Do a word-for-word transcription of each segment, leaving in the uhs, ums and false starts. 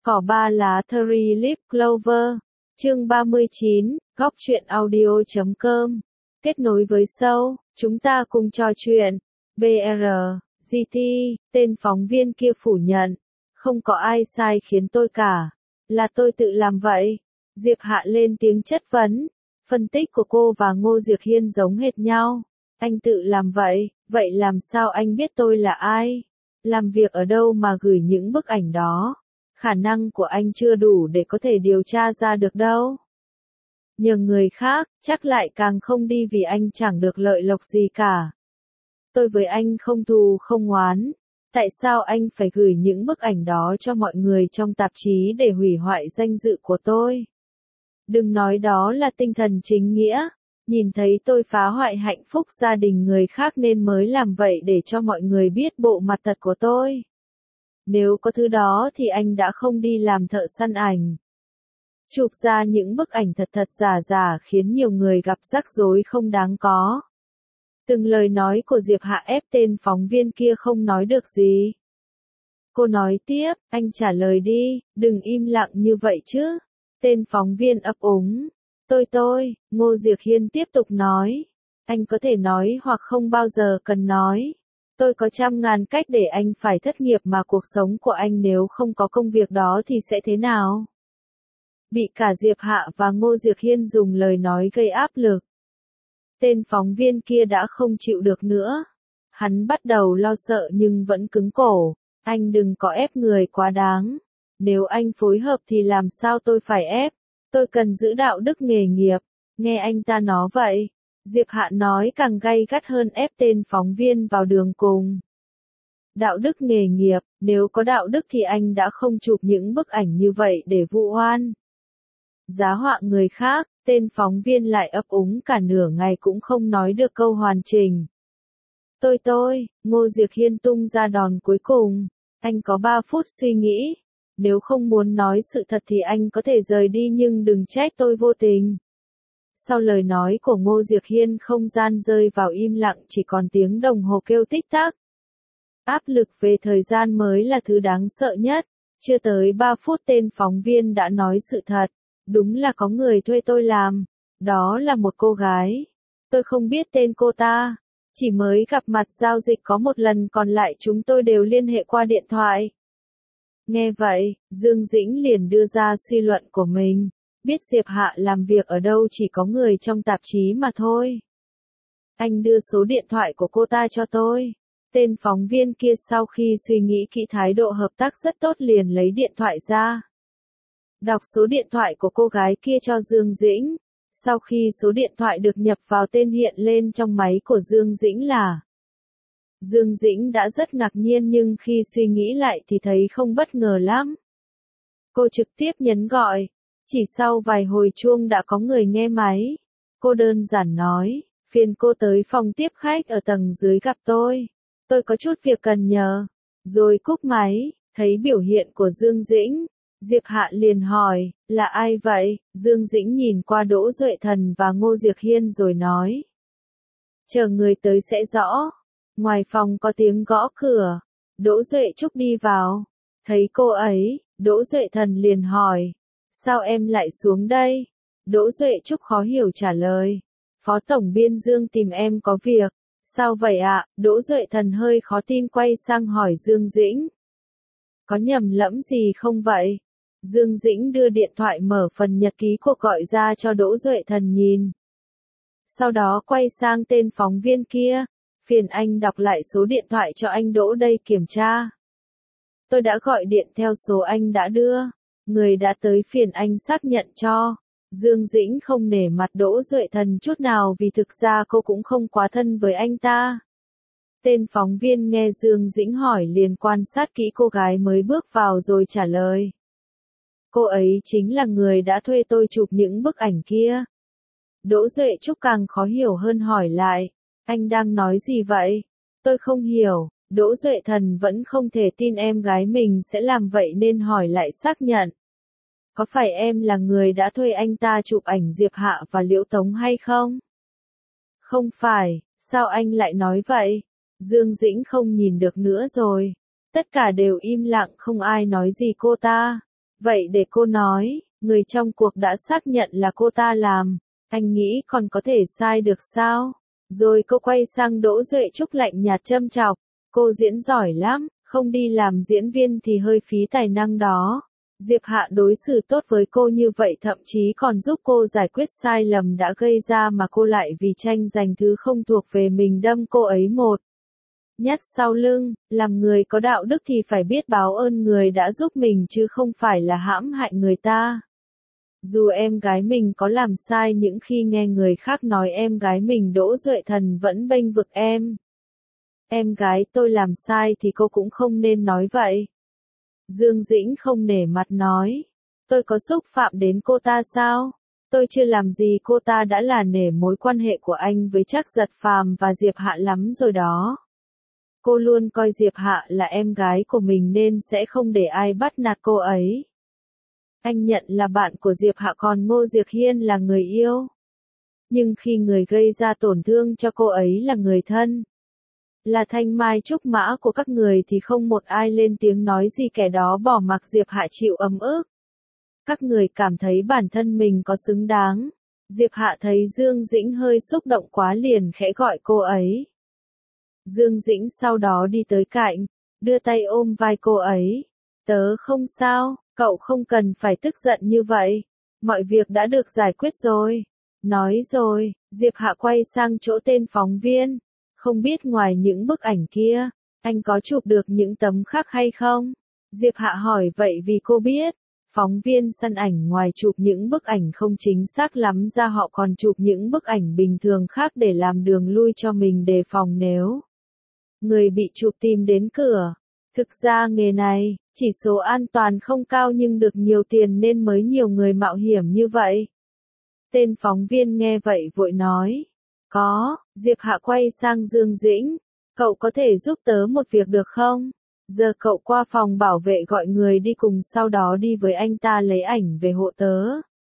Cỏ ba lá Three Leaf Clover. Chương ba mươi chín, góc truyện audio chấm com. Kết nối với show, chúng ta cùng trò chuyện. bê rờ, giê tê, tên phóng viên kia phủ nhận. Không có ai sai khiến tôi cả. Là tôi tự làm vậy. Diệp Hạ lên tiếng chất vấn. Phân tích của cô và Ngô Diệc Hiên giống hệt nhau. Anh tự làm vậy, vậy làm sao anh biết tôi là ai? Làm việc ở đâu mà gửi những bức ảnh đó? Khả năng của anh chưa đủ để có thể điều tra ra được đâu. Nhờ người khác, chắc lại càng không đi vì anh chẳng được lợi lộc gì cả. Tôi với anh không thù không oán. Tại sao anh phải gửi những bức ảnh đó cho mọi người trong tạp chí để hủy hoại danh dự của tôi? Đừng nói đó là tinh thần chính nghĩa. Nhìn thấy tôi phá hoại hạnh phúc gia đình người khác nên mới làm vậy để cho mọi người biết bộ mặt thật của tôi. Nếu có thứ đó thì anh đã không đi làm thợ săn ảnh. Chụp ra những bức ảnh thật thật giả giả khiến nhiều người gặp rắc rối không đáng có. Từng lời nói của Diệp Hạ ép tên phóng viên kia không nói được gì. Cô nói tiếp, anh trả lời đi, đừng im lặng như vậy chứ. Tên phóng viên ấp úng. Tôi tôi, Ngô Diệc Hiên tiếp tục nói. Anh có thể nói hoặc không bao giờ cần nói. Tôi có trăm ngàn cách để anh phải thất nghiệp mà cuộc sống của anh nếu không có công việc đó thì sẽ thế nào? Bị cả Diệp Hạ và Ngô Diệc Hiên dùng lời nói gây áp lực. Tên phóng viên kia đã không chịu được nữa. Hắn bắt đầu lo sợ nhưng vẫn cứng cổ. Anh đừng có ép người quá đáng. Nếu anh phối hợp thì làm sao tôi phải ép? Tôi cần giữ đạo đức nghề nghiệp. Nghe anh ta nói vậy. Diệp Hạ nói càng gay gắt hơn ép tên phóng viên vào đường cùng. Đạo đức nghề nghiệp, nếu có đạo đức thì anh đã không chụp những bức ảnh như vậy để vu oan. Giá họa người khác, tên phóng viên lại ấp úng cả nửa ngày cũng không nói được câu hoàn chỉnh. Tôi tôi, Ngô Diệc Hiên tung ra đòn cuối cùng. Anh có ba phút suy nghĩ. Nếu không muốn nói sự thật thì anh có thể rời đi nhưng đừng trách tôi vô tình. Sau lời nói của Ngô Diệc Hiên không gian rơi vào im lặng chỉ còn tiếng đồng hồ kêu tích tắc. Áp lực về thời gian mới là thứ đáng sợ nhất. Chưa tới ba phút tên phóng viên đã nói sự thật. Đúng là có người thuê tôi làm. Đó là một cô gái. Tôi không biết tên cô ta. Chỉ mới gặp mặt giao dịch có một lần còn lại chúng tôi đều liên hệ qua điện thoại. Nghe vậy, Dương Dĩnh liền đưa ra suy luận của mình. Biết Diệp Hạ làm việc ở đâu chỉ có người trong tạp chí mà thôi. Anh đưa số điện thoại của cô ta cho tôi. Tên phóng viên kia sau khi suy nghĩ kỹ thái độ hợp tác rất tốt liền lấy điện thoại ra. Đọc số điện thoại của cô gái kia cho Dương Dĩnh. Sau khi số điện thoại được nhập vào tên hiện lên trong máy của Dương Dĩnh là. Dương Dĩnh đã rất ngạc nhiên nhưng khi suy nghĩ lại thì thấy không bất ngờ lắm. Cô trực tiếp nhấn gọi. Chỉ sau vài hồi chuông đã có người nghe máy. Cô đơn giản nói, phiền cô tới phòng tiếp khách ở tầng dưới gặp tôi. Tôi có chút việc cần nhờ. Rồi cúp máy, thấy biểu hiện của Dương Dĩnh. Diệp Hạ liền hỏi, là ai vậy? Dương Dĩnh nhìn qua Đỗ Duệ Thần và Ngô Diệc Hiên rồi nói. Chờ người tới sẽ rõ. Ngoài phòng có tiếng gõ cửa. Đỗ Duệ Trúc đi vào. Thấy cô ấy, Đỗ Duệ Thần liền hỏi. Sao em lại xuống đây? Đỗ Duệ Trúc khó hiểu trả lời. Phó Tổng Biên Dương tìm em có việc. Sao vậy ạ? À? Đỗ Duệ Thần hơi khó tin quay sang hỏi Dương Dĩnh. Có nhầm lẫn gì không vậy? Dương Dĩnh đưa điện thoại mở phần nhật ký cuộc gọi ra cho Đỗ Duệ Thần nhìn. Sau đó quay sang tên phóng viên kia. Phiền anh đọc lại số điện thoại cho anh Đỗ đây kiểm tra. Tôi đã gọi điện theo số anh đã đưa. Người đã tới phiền anh xác nhận cho. Dương Dĩnh không nể mặt Đỗ Duệ Thần chút nào vì thực ra cô cũng không quá thân với anh ta. Tên phóng viên nghe Dương Dĩnh hỏi liền quan sát kỹ cô gái mới bước vào rồi trả lời. Cô ấy chính là người đã thuê tôi chụp những bức ảnh kia. Đỗ Duệ Trúc càng khó hiểu hơn hỏi lại. Anh đang nói gì vậy? Tôi không hiểu. Đỗ Duệ Thần vẫn không thể tin em gái mình sẽ làm vậy nên hỏi lại xác nhận. Có phải em là người đã thuê anh ta chụp ảnh Diệp Hạ và Liễu Tống hay không? Không phải, sao anh lại nói vậy? Dương Dĩnh không nhìn được nữa rồi. Tất cả đều im lặng không ai nói gì cô ta. Vậy để cô nói, người trong cuộc đã xác nhận là cô ta làm, anh nghĩ còn có thể sai được sao? Rồi cô quay sang Đỗ Duệ Trúc lạnh nhạt châm chọc, cô diễn giỏi lắm, không đi làm diễn viên thì hơi phí tài năng đó. Diệp Hạ đối xử tốt với cô như vậy, thậm chí còn giúp cô giải quyết sai lầm đã gây ra, mà cô lại vì tranh giành thứ không thuộc về mình đâm cô ấy một nhát sau lưng. Làm người có đạo đức thì phải biết báo ơn người đã giúp mình chứ không phải là hãm hại người ta. Dù em gái mình có làm sai, những khi nghe người khác nói em gái mình, Đỗ Duệ Thần vẫn bênh vực em. Em gái tôi làm sai thì cô cũng không nên nói vậy. Dương Dĩnh không nể mặt nói, tôi có xúc phạm đến cô ta sao? Tôi chưa làm gì cô ta đã là nể mối quan hệ của anh với Trác Giật Phàm và Diệp Hạ lắm rồi đó. Cô luôn coi Diệp Hạ là em gái của mình nên sẽ không để ai bắt nạt cô ấy. Anh nhận là bạn của Diệp Hạ, còn Ngô Diệc Hiên là người yêu. Nhưng khi người gây ra tổn thương cho cô ấy là người thân, là thanh mai trúc mã của các người, thì không một ai lên tiếng nói gì, kẻ đó bỏ mặc Diệp Hạ chịu ấm ức. Các người cảm thấy bản thân mình có xứng đáng. Diệp Hạ thấy Dương Dĩnh hơi xúc động quá liền khẽ gọi cô ấy. Dương Dĩnh sau đó đi tới cạnh, đưa tay ôm vai cô ấy. Tớ không sao, cậu không cần phải tức giận như vậy. Mọi việc đã được giải quyết rồi. Nói rồi, Diệp Hạ quay sang chỗ tên phóng viên. Không biết ngoài những bức ảnh kia, anh có chụp được những tấm khác hay không? Diệp Hạ hỏi vậy vì cô biết, phóng viên săn ảnh ngoài chụp những bức ảnh không chính xác lắm ra, họ còn chụp những bức ảnh bình thường khác để làm đường lui cho mình, đề phòng nếu người bị chụp tìm đến cửa. Thực ra nghề này, chỉ số an toàn không cao nhưng được nhiều tiền nên mới nhiều người mạo hiểm như vậy. Tên phóng viên nghe vậy vội nói. Có, Diệp Hạ quay sang Dương Dĩnh. Cậu có thể giúp tớ một việc được không? Giờ cậu qua phòng bảo vệ gọi người đi cùng, sau đó đi với anh ta lấy ảnh về hộ tớ.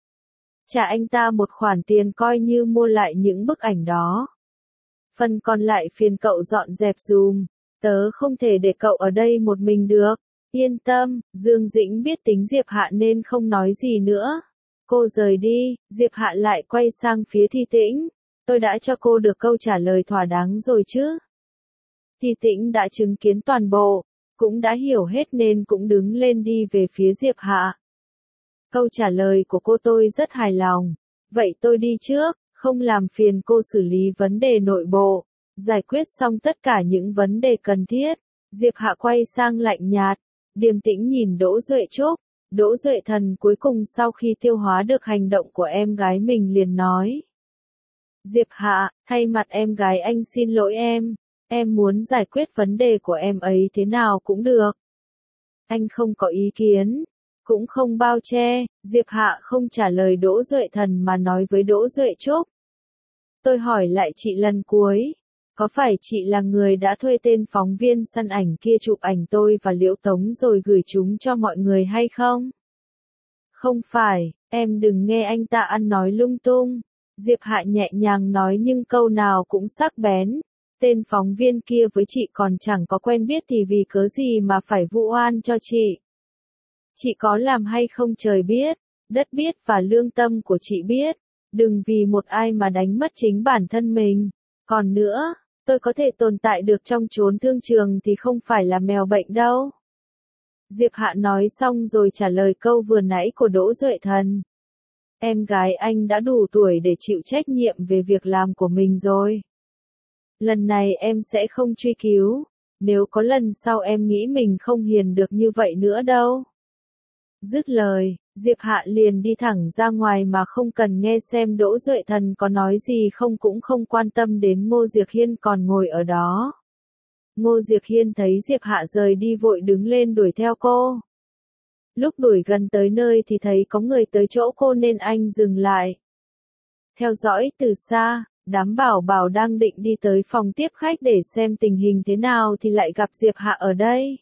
Trả anh ta một khoản tiền coi như mua lại những bức ảnh đó. Phần còn lại phiền cậu dọn dẹp dùm. Tớ không thể để cậu ở đây một mình được. Yên tâm, Dương Dĩnh biết tính Diệp Hạ nên không nói gì nữa. Cô rời đi, Diệp Hạ lại quay sang phía Thi Tĩnh. Tôi đã cho cô được câu trả lời thỏa đáng rồi chứ? Thi Tĩnh đã chứng kiến toàn bộ, cũng đã hiểu hết nên cũng đứng lên đi về phía Diệp Hạ. Câu trả lời của cô tôi rất hài lòng. Vậy tôi đi trước, không làm phiền cô xử lý vấn đề nội bộ. Giải quyết xong tất cả những vấn đề cần thiết, Diệp Hạ quay sang lạnh nhạt, điềm tĩnh nhìn Đỗ Duệ Trúc. Đỗ Duệ Thần cuối cùng sau khi tiêu hóa được hành động của em gái mình liền nói. Diệp Hạ, thay mặt em gái anh xin lỗi em. Em muốn giải quyết vấn đề của em ấy thế nào cũng được. Anh không có ý kiến, cũng không bao che. Diệp Hạ không trả lời Đỗ Duệ Thần mà nói với Đỗ Duệ Trúc. Tôi hỏi lại chị lần cuối. Có phải chị là người đã thuê tên phóng viên săn ảnh kia chụp ảnh tôi và Liễu Tống rồi gửi chúng cho mọi người hay không? Không phải, em đừng nghe anh ta ăn nói lung tung. Diệp Hạ nhẹ nhàng nói nhưng câu nào cũng sắc bén. Tên phóng viên kia với chị còn chẳng có quen biết thì vì cớ gì mà phải vu oan cho chị. Chị có làm hay không trời biết, đất biết và lương tâm của chị biết. Đừng vì một ai mà đánh mất chính bản thân mình. Còn nữa, tôi có thể tồn tại được trong chốn thương trường thì không phải là mèo bệnh đâu. Diệp Hạ nói xong rồi trả lời câu vừa nãy của Đỗ Duệ Thần. Em gái anh đã đủ tuổi để chịu trách nhiệm về việc làm của mình rồi. Lần này em sẽ không truy cứu. Nếu có lần sau em nghĩ mình không hiền được như vậy nữa đâu. Dứt lời, Diệp Hạ liền đi thẳng ra ngoài mà không cần nghe xem Đỗ Duệ Thần có nói gì không, cũng không quan tâm đến Ngô Diệc Hiên còn ngồi ở đó. Ngô Diệc Hiên thấy Diệp Hạ rời đi vội đứng lên đuổi theo cô. Lúc đuổi gần tới nơi thì thấy có người tới chỗ cô nên anh dừng lại. Theo dõi từ xa, đám bảo bảo đang định đi tới phòng tiếp khách để xem tình hình thế nào thì lại gặp Diệp Hạ ở đây.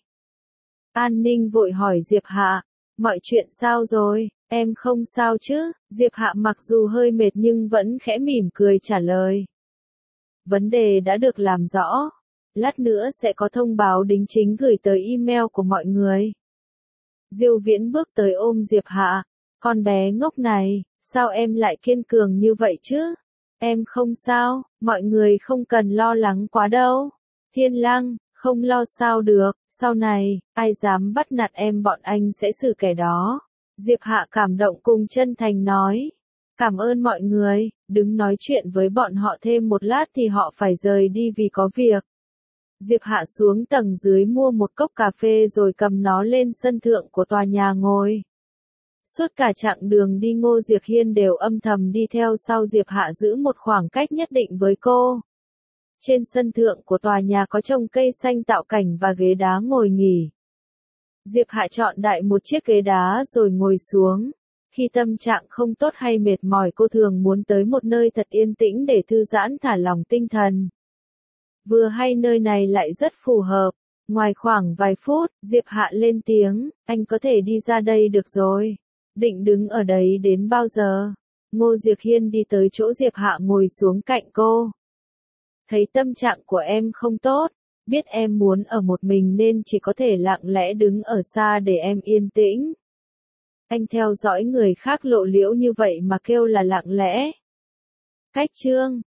An ninh vội hỏi Diệp Hạ, mọi chuyện sao rồi, em không sao chứ? Diệp Hạ mặc dù hơi mệt nhưng vẫn khẽ mỉm cười trả lời. Vấn đề đã được làm rõ. Lát nữa sẽ có thông báo đính chính gửi tới email của mọi người. Diêu Viễn bước tới ôm Diệp Hạ. Con bé ngốc này, sao em lại kiên cường như vậy chứ? Em không sao, mọi người không cần lo lắng quá đâu. Thiên Lăng, không lo sao được, sau này, ai dám bắt nạt em bọn anh sẽ xử kẻ đó. Diệp Hạ cảm động cùng chân thành nói. Cảm ơn mọi người, đứng nói chuyện với bọn họ thêm một lát thì họ phải rời đi vì có việc. Diệp Hạ xuống tầng dưới mua một cốc cà phê rồi cầm nó lên sân thượng của tòa nhà ngồi. Suốt cả chặng đường đi Ngô Diệc Hiên đều âm thầm đi theo sau Diệp Hạ giữ một khoảng cách nhất định với cô. Trên sân thượng của tòa nhà có trồng cây xanh tạo cảnh và ghế đá ngồi nghỉ. Diệp Hạ chọn đại một chiếc ghế đá rồi ngồi xuống. Khi tâm trạng không tốt hay mệt mỏi cô thường muốn tới một nơi thật yên tĩnh để thư giãn thả lỏng tinh thần. Vừa hay nơi này lại rất phù hợp. Ngoài khoảng vài phút, Diệp Hạ lên tiếng, anh có thể đi ra đây được rồi. Định đứng ở đấy đến bao giờ? Ngô Diệc Hiên đi tới chỗ Diệp Hạ ngồi xuống cạnh cô. Thấy tâm trạng của em không tốt, biết em muốn ở một mình nên chỉ có thể lặng lẽ đứng ở xa để em yên tĩnh. Anh theo dõi người khác lộ liễu như vậy mà kêu là lặng lẽ. Cách chương